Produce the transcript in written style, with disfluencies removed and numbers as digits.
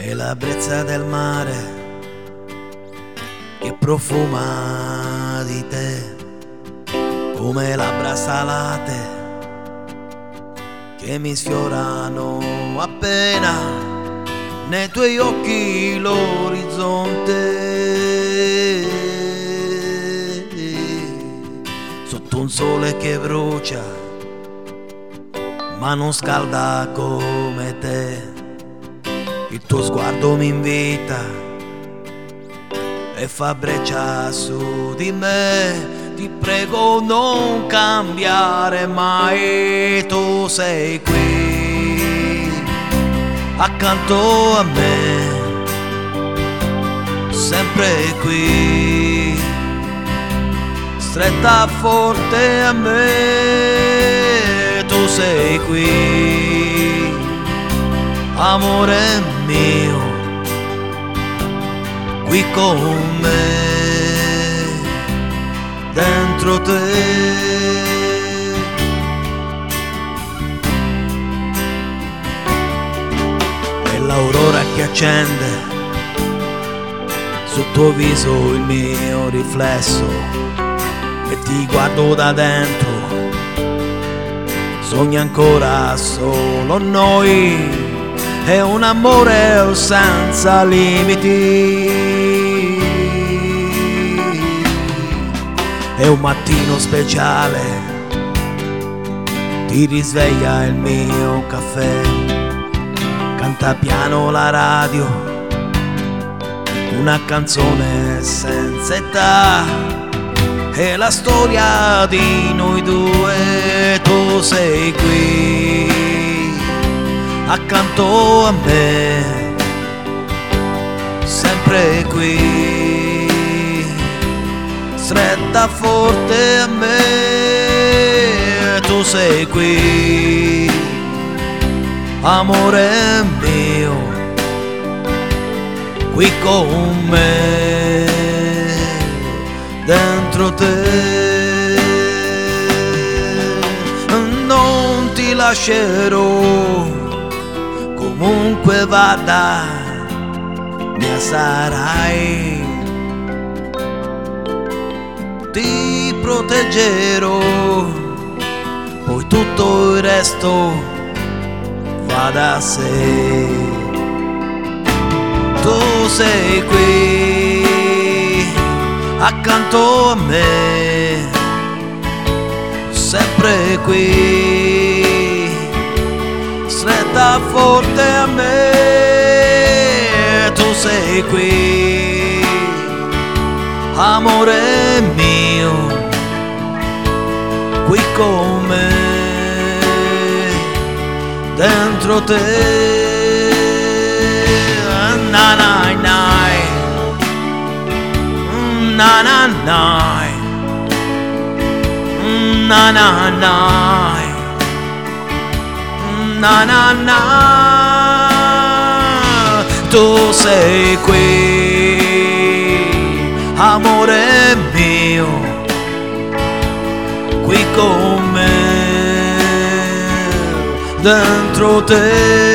e la brezza del mare che profuma di te, come labbra salate che mi sfiorano appena nei tuoi occhi l'orizzonte, sotto un sole che brucia ma non scalda come te. Il tuo sguardo mi invita e fa breccia su di me. Ti prego non cambiare mai, tu sei qui accanto a me, sempre qui, stretta forte a me, tu sei qui, amore mio, qui con me, dentro te. È l'aurora che accende sul tuo viso il mio riflesso e ti guardo da dentro, sogni ancora solo noi, è un amore senza limiti, è un mattino speciale, ti risveglia il mio caffè, canta piano la radio, una canzone senza età, è la storia di noi due, tu sei qui accanto a me, sempre qui, stretta forte a me, tu sei qui, amore mio, qui con me, dentro te. Non ti lascerò, comunque vada, mia sarai, ti proteggerò, poi tutto il resto va da sé. Tu sei qui accanto a me, sempre qui, stretta forte a me, tu sei qui, amore mio, qui con me, dentro te. Na na na, na na na, na na na, na na na. Tu sei qui, amore mio, qui con me, dentro te.